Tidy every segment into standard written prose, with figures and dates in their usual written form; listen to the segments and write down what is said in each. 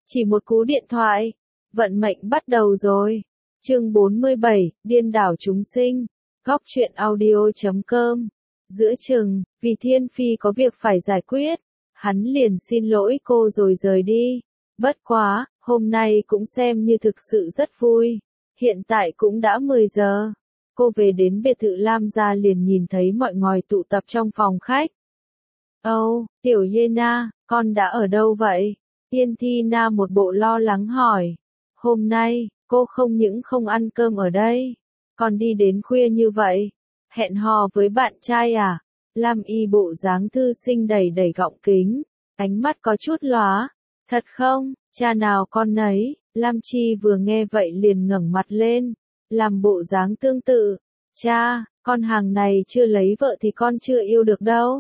Chỉ một cú điện thoại, vận mệnh bắt đầu rồi. Chương 47, điên đảo chúng sinh. Góc truyện audio.com. Giữa chừng, vì Thiên Phi có việc phải giải quyết, hắn liền xin lỗi cô rồi rời đi. Bất quá, hôm nay cũng xem như thực sự rất vui. Hiện tại cũng đã 10 giờ. Cô về đến biệt thự Lam gia liền nhìn thấy mọi người tụ tập trong phòng khách. Âu, Tiểu Yena, con đã ở đâu vậy? Tiên Thi Na một bộ lo lắng hỏi. Hôm nay, cô không những không ăn cơm ở đây, còn đi đến khuya như vậy. Hẹn hò với bạn trai à? Lam Y bộ dáng thư sinh đầy đầy gọng kính, ánh mắt có chút lóa. Thật không, cha nào con nấy. Lam Chi vừa nghe vậy liền ngẩng mặt lên, làm bộ dáng tương tự. Cha, con hàng này chưa lấy vợ thì con chưa yêu được đâu.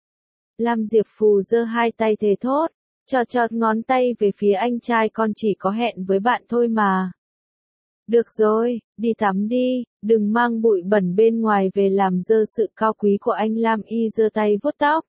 Lam Diệp Phù giơ hai tay thề thốt, chọt ngón tay về phía anh trai, con chỉ có hẹn với bạn thôi mà. Được rồi, đi tắm đi, đừng mang bụi bẩn bên ngoài về làm dơ sự cao quý của anh. Lam Y giơ tay vuốt tóc.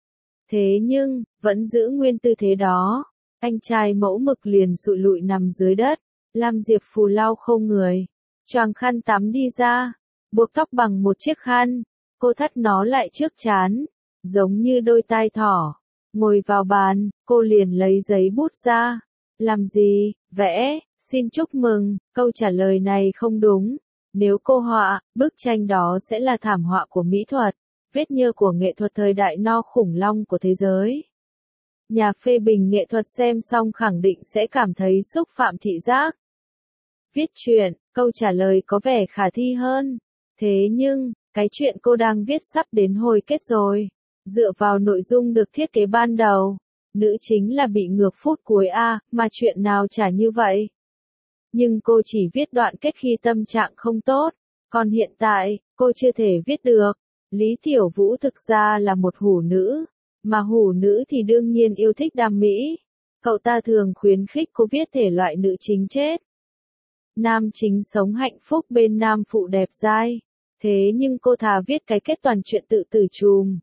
Thế nhưng, vẫn giữ nguyên tư thế đó. Anh trai mẫu mực liền sụi lụi nằm dưới đất. Lam Diệp Phù lau khô người, choàng khăn tắm đi ra, buộc tóc bằng một chiếc khăn. Cô thắt nó lại trước trán, giống như đôi tai thỏ. Ngồi vào bàn, cô liền lấy giấy bút ra. Làm gì? Vẽ. Xin chúc mừng. Câu trả lời này không đúng. Nếu cô họa, bức tranh đó sẽ là thảm họa của mỹ thuật, vết nhơ của nghệ thuật thời đại no khủng long của thế giới. Nhà phê bình nghệ thuật xem xong khẳng định sẽ cảm thấy xúc phạm thị giác. Viết truyện, câu trả lời có vẻ khả thi hơn. Thế nhưng, cái chuyện cô đang viết sắp đến hồi kết rồi. Dựa vào nội dung được thiết kế ban đầu, nữ chính là bị ngược phút cuối a, mà chuyện nào chả như vậy. Nhưng cô chỉ viết đoạn kết khi tâm trạng không tốt, còn hiện tại, cô chưa thể viết được. Lý Tiểu Vũ thực ra là một hủ nữ, mà hủ nữ thì đương nhiên yêu thích đam mỹ. Cậu ta thường khuyến khích cô viết thể loại nữ chính chết. Nam chính sống hạnh phúc bên nam phụ đẹp dai. Thế nhưng cô thà viết cái kết toàn chuyện tự tử chùm.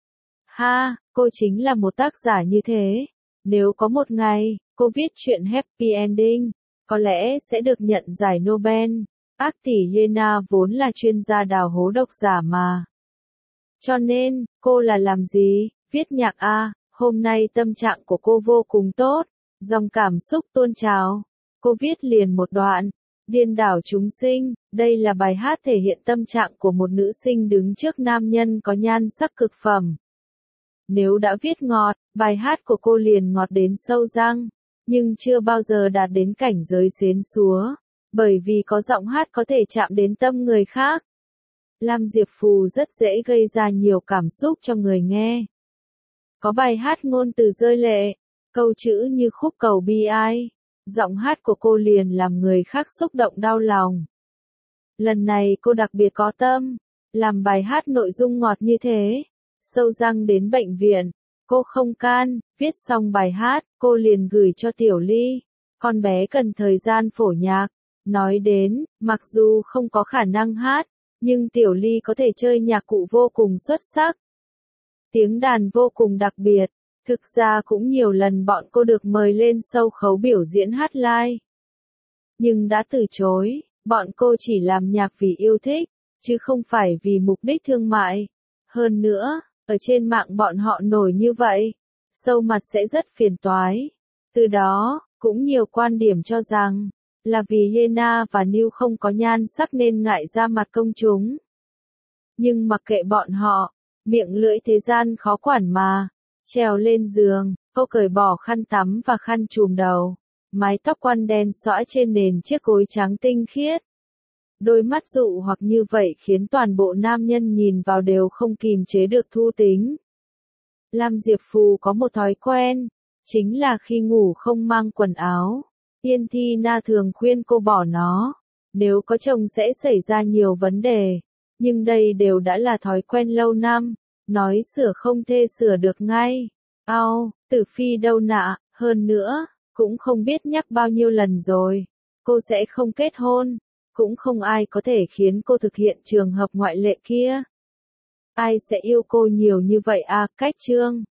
Ha, cô chính là một tác giả như thế. Nếu có một ngày, cô viết chuyện happy ending, có lẽ sẽ được nhận giải Nobel. Ác tỷ Yena vốn là chuyên gia đào hố độc giả mà. Cho nên, cô là làm gì? Viết nhạc à? Hôm nay tâm trạng của cô vô cùng tốt, dòng cảm xúc tuôn trào. Cô viết liền một đoạn. Điên đảo chúng sinh, đây là bài hát thể hiện tâm trạng của một nữ sinh đứng trước nam nhân có nhan sắc cực phẩm. Nếu đã viết ngọt, bài hát của cô liền ngọt đến sâu răng, nhưng chưa bao giờ đạt đến cảnh giới xến xúa, bởi vì có giọng hát có thể chạm đến tâm người khác. Lam Diệp Phù rất dễ gây ra nhiều cảm xúc cho người nghe. Có bài hát ngôn từ rơi lệ, câu chữ như khúc cầu bi ai, giọng hát của cô liền làm người khác xúc động đau lòng. Lần này cô đặc biệt có tâm, làm bài hát nội dung ngọt như thế. Sâu răng đến bệnh viện, cô không can, viết xong bài hát, cô liền gửi cho Tiểu Ly. Con bé cần thời gian phổ nhạc. Nói đến, mặc dù không có khả năng hát, nhưng Tiểu Ly có thể chơi nhạc cụ vô cùng xuất sắc. Tiếng đàn vô cùng đặc biệt. Thực ra cũng nhiều lần bọn cô được mời lên show khấu biểu diễn hát live. Nhưng đã từ chối, bọn cô chỉ làm nhạc vì yêu thích, chứ không phải vì mục đích thương mại. Hơn nữa, ở trên mạng bọn họ nổi như vậy, show mặt sẽ rất phiền toái. Từ đó, cũng nhiều quan điểm cho rằng, là vì Yena và New không có nhan sắc nên ngại ra mặt công chúng. Nhưng mặc kệ bọn họ, miệng lưỡi thế gian khó quản mà. Trèo lên giường, cô cởi bỏ khăn tắm và khăn trùm đầu. Mái tóc quăn đen xõa trên nền chiếc gối trắng tinh khiết. Đôi mắt dụ hoặc như vậy khiến toàn bộ nam nhân nhìn vào đều không kìm chế được thu tính. Lam Diệp Phù có một thói quen, chính là khi ngủ không mang quần áo. Tiên Thi Na thường khuyên cô bỏ nó, nếu có chồng sẽ xảy ra nhiều vấn đề. Nhưng đây đều đã là thói quen lâu năm, nói sửa không thể sửa được ngay. Tử Phi đâu nạ, hơn nữa, cũng không biết nhắc bao nhiêu lần rồi. Cô sẽ không kết hôn. Cũng không ai có thể khiến cô thực hiện trường hợp ngoại lệ kia. Ai sẽ yêu cô nhiều như vậy à? Cách chương